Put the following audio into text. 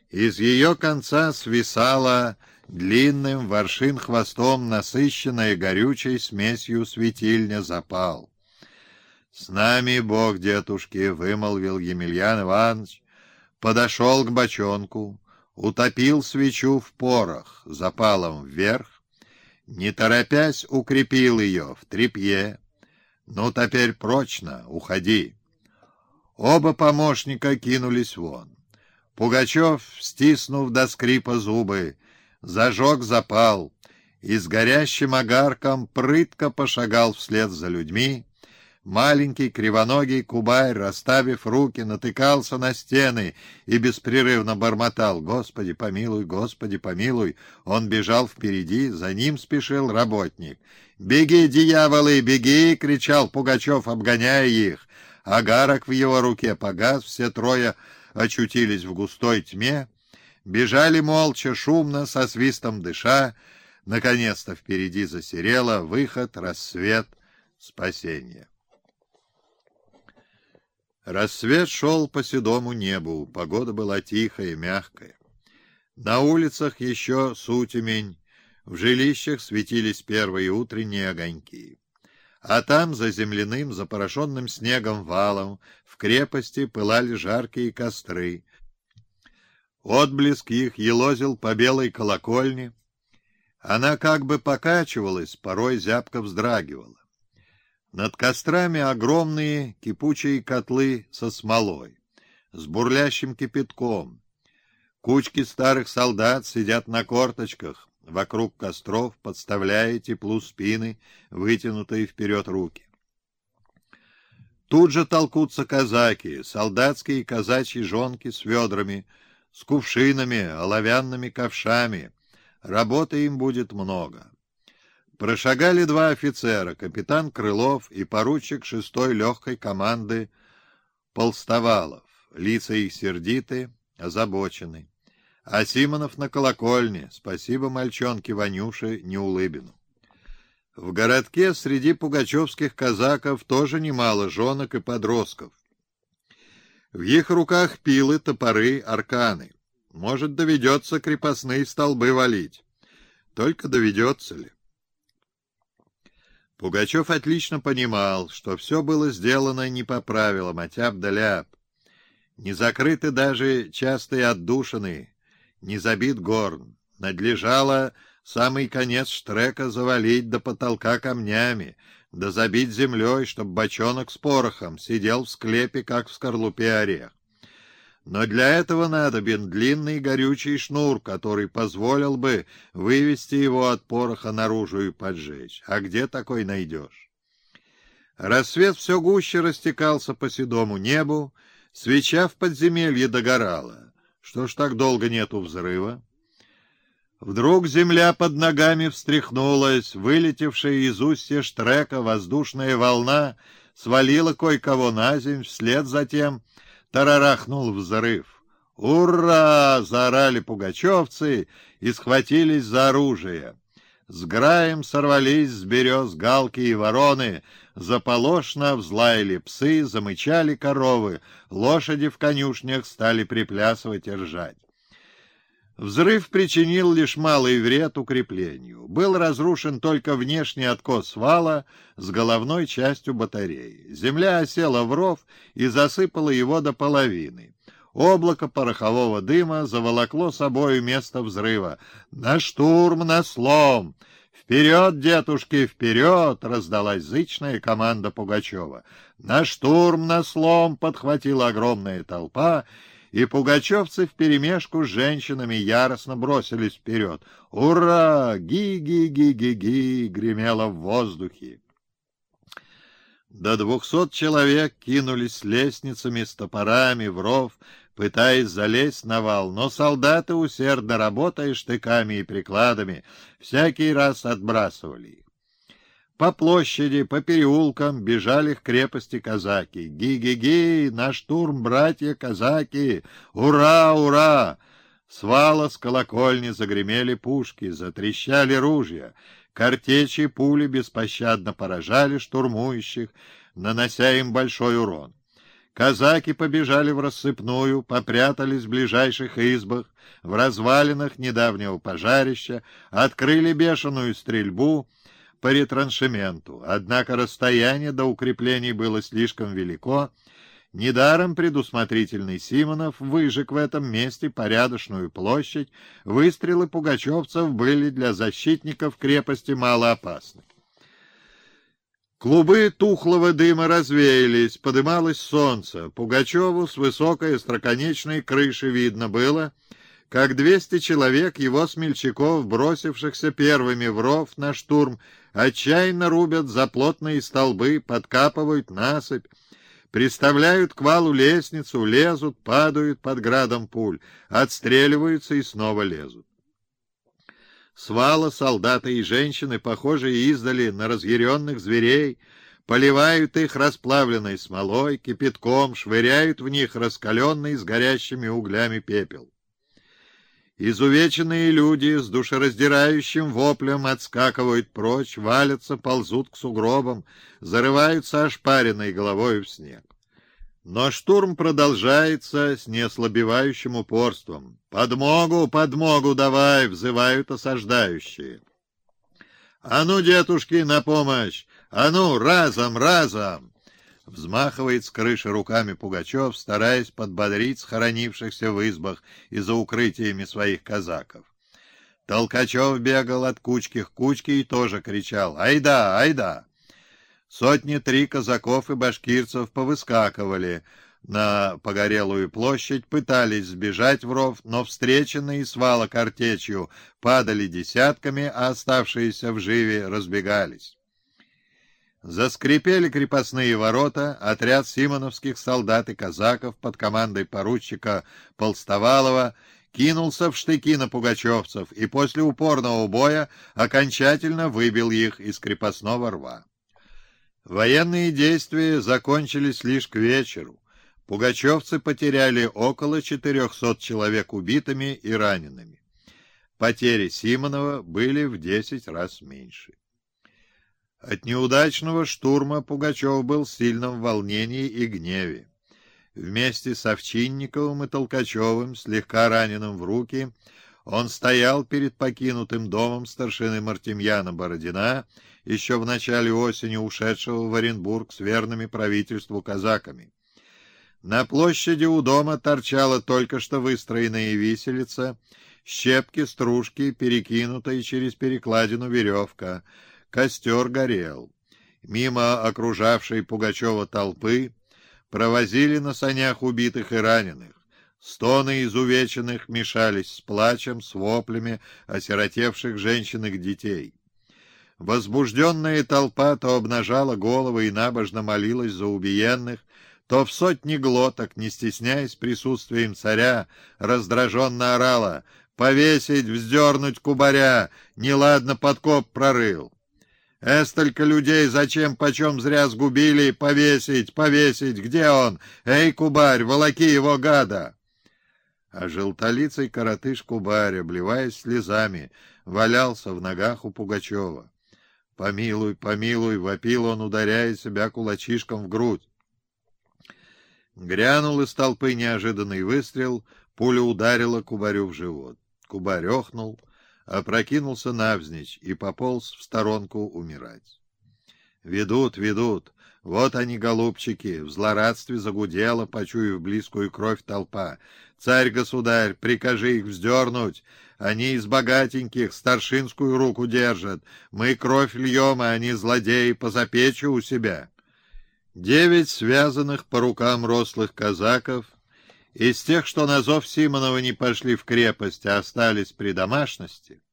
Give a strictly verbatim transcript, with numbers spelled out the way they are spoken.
Из ее конца свисала длинным воршин хвостом насыщенная горючей смесью светильня запал. «С нами Бог, дедушки», — вымолвил Емельян Иванович, подошел к бочонку, утопил свечу в порох запалом вверх, не торопясь укрепил ее в тряпье. «Ну, теперь прочно, уходи». Оба помощника кинулись вон. Пугачев, стиснув до скрипа зубы, зажег запал и с горящим огарком прытко пошагал вслед за людьми. Маленький кривоногий кубарь, расставив руки, натыкался на стены и беспрерывно бормотал: «Господи, помилуй, Господи, помилуй!» Он бежал впереди, за ним спешил работник. «Беги, дьяволы, беги!» — кричал Пугачев, обгоняя их. Агарок в его руке погас, все трое очутились в густой тьме, бежали молча, шумно, со свистом дыша. Наконец-то впереди засерело: выход, рассвет, спасение. Рассвет шел по седому небу, погода была тихая, мягкая. На улицах еще сутемень, в жилищах светились первые утренние огоньки. А там, за земляным, запорошенным снегом валом, в крепости пылали жаркие костры. Отблеск их елозил по белой колокольне. Она как бы покачивалась, порой зябко вздрагивала. Над кострами огромные кипучие котлы со смолой, с бурлящим кипятком. Кучки старых солдат сидят на корточках вокруг костров, подставляя теплу спины, вытянутые вперед руки. Тут же толкутся казаки, солдатские и казачьи жонки с ведрами, с кувшинами, оловянными ковшами. Работы им будет много. Прошагали два офицера, капитан Крылов и поручик шестой легкой команды Полстовалов. Лица их сердиты, озабочены. А Симонов на колокольне, спасибо мальчонке Ванюше Неулыбину. В городке среди пугачевских казаков тоже немало жонок и подростков. В их руках пилы, топоры, арканы. Может, доведется крепостные столбы валить. Только доведется ли? Пугачев отлично понимал, что все было сделано не по правилам, а тяп да ляп. Не закрыты даже частые отдушины, не забит горн. Надлежало самый конец штрека завалить до потолка камнями, да забить землей, чтоб бочонок с порохом сидел в склепе, как в скорлупе орех. Но для этого надобен длинный горючий шнур, который позволил бы вывести его от пороха наружу и поджечь. А где такой найдешь? Рассвет все гуще растекался по седому небу, свеча в подземелье догорала. Что ж так долго нету взрыва? Вдруг земля под ногами встряхнулась, вылетевшая из устья штрека воздушная волна свалила кое-кого на земь, вслед за тем тарарахнул взрыв. «Ура!» — заорали пугачевцы и схватились за оружие. С граем сорвались с берез галки и вороны, заполошно взлаяли псы, замычали коровы, лошади в конюшнях стали приплясывать и ржать. Взрыв причинил лишь малый вред укреплению. Был разрушен только внешний откос вала с головной частью батареи. Земля осела в ров и засыпала его до половины. Облако порохового дыма заволокло собою место взрыва. «На штурм, на слом! Вперед, дедушки, вперед!» — раздалась зычная команда Пугачева. «На штурм, на слом!» — подхватила огромная толпа, и пугачевцы вперемешку с женщинами яростно бросились вперед. «Ура! Ги-ги-ги-ги-ги!» — гремело в воздухе. До двухсот человек кинулись с лестницами, с топорами в ров, пытаясь залезть на вал, но солдаты, усердно работая штыками и прикладами, всякий раз отбрасывали их. По площади, по переулкам бежали к крепости казаки. «Ги-ги-ги! На штурм, братья казаки! Ура, ура!» С вала, с колокольни загремели пушки, затрещали ружья. Картечи и пули беспощадно поражали штурмующих, нанося им большой урон. Казаки побежали в рассыпную, попрятались в ближайших избах, в развалинах недавнего пожарища, открыли бешеную стрельбу по ретраншементу. Однако расстояние до укреплений было слишком велико. Недаром предусмотрительный Симонов выжег в этом месте порядочную площадь. Выстрелы пугачевцев были для защитников крепости малоопасны. Клубы тухлого дыма развеялись, подымалось солнце. Пугачеву с высокой остроконечной крыши видно было, как двести человек его смельчаков, бросившихся первыми в ров на штурм, отчаянно рубят за плотные столбы, подкапывают насыпь, приставляют к валу лестницу, лезут, падают под градом пуль, отстреливаются и снова лезут. С вала солдаты и женщины, похожие издали на разъяренных зверей, поливают их расплавленной смолой, кипятком, швыряют в них раскаленный с горящими углями пепел. Изувеченные люди с душераздирающим воплем отскакивают прочь, валятся, ползут к сугробам, зарываются ошпаренной головой в снег. Но штурм продолжается с неослабевающим упорством. «Подмогу, подмогу давай!» — взывают осаждающие. «А ну, дедушки, на помощь! А ну, разом, разом!» Взмахивает с крыши руками Пугачев, стараясь подбодрить схоронившихся в избах и за укрытиями своих казаков. Толкачев бегал от кучки к кучке и тоже кричал: «Айда, айда!» Сотни три казаков и башкирцев повыскакивали на погорелую площадь, пытались сбежать в ров, но встреченные с вала картечью падали десятками, а оставшиеся в живе разбегались. Заскрипели крепостные ворота, отряд симоновских солдат и казаков под командой поручика Полстовалова кинулся в штыки на пугачевцев и после упорного боя окончательно выбил их из крепостного рва. Военные действия закончились лишь к вечеру. Пугачевцы потеряли около четырехсот человек убитыми и ранеными. Потери Симонова были в десять раз меньше. От неудачного штурма Пугачев был в сильном волнении и гневе. Вместе с Овчинниковым и Толкачевым, слегка раненым в руки, он стоял перед покинутым домом старшины Мартемьяна Бородина, еще в начале осени ушедшего в Оренбург с верными правительству казаками. На площади у дома торчала только что выстроенная виселица, щепки, стружки, перекинутая через перекладину веревка. Костер горел. Мимо окружавшей Пугачева толпы провозили на санях убитых и раненых. Стоны изувеченных мешались с плачем, с воплями осиротевших женщин и детей. Возбужденная толпа то обнажала головы и набожно молилась за убиенных, то в сотни глоток, не стесняясь присутствием царя, раздраженно орала: «Повесить, вздернуть кубаря! Неладно подкоп прорыл! Эстолько людей зачем почем зря сгубили? Повесить, повесить! Где он? Эй, кубарь, волоки его, гада!» А желтолицый коротыш Кубарь, обливаясь слезами, валялся в ногах у Пугачева. «Помилуй, помилуй!» — вопил он, ударяя себя кулачишком в грудь. Грянул из толпы неожиданный выстрел, пуля ударила Кубарю в живот. Кубарь охнул, опрокинулся навзничь и пополз в сторонку умирать. «Ведут, ведут! Вот они, голубчики!» В злорадстве загудела, почуяв близкую кровь, толпа. «Царь-государь, прикажи их вздернуть! Они из богатеньких старшинскую руку держат. Мы кровь льем, а они, злодеи, позапечу у себя». Девять связанных по рукам рослых казаков, из тех, что на зов Симонова не пошли в крепость, а остались при домашности,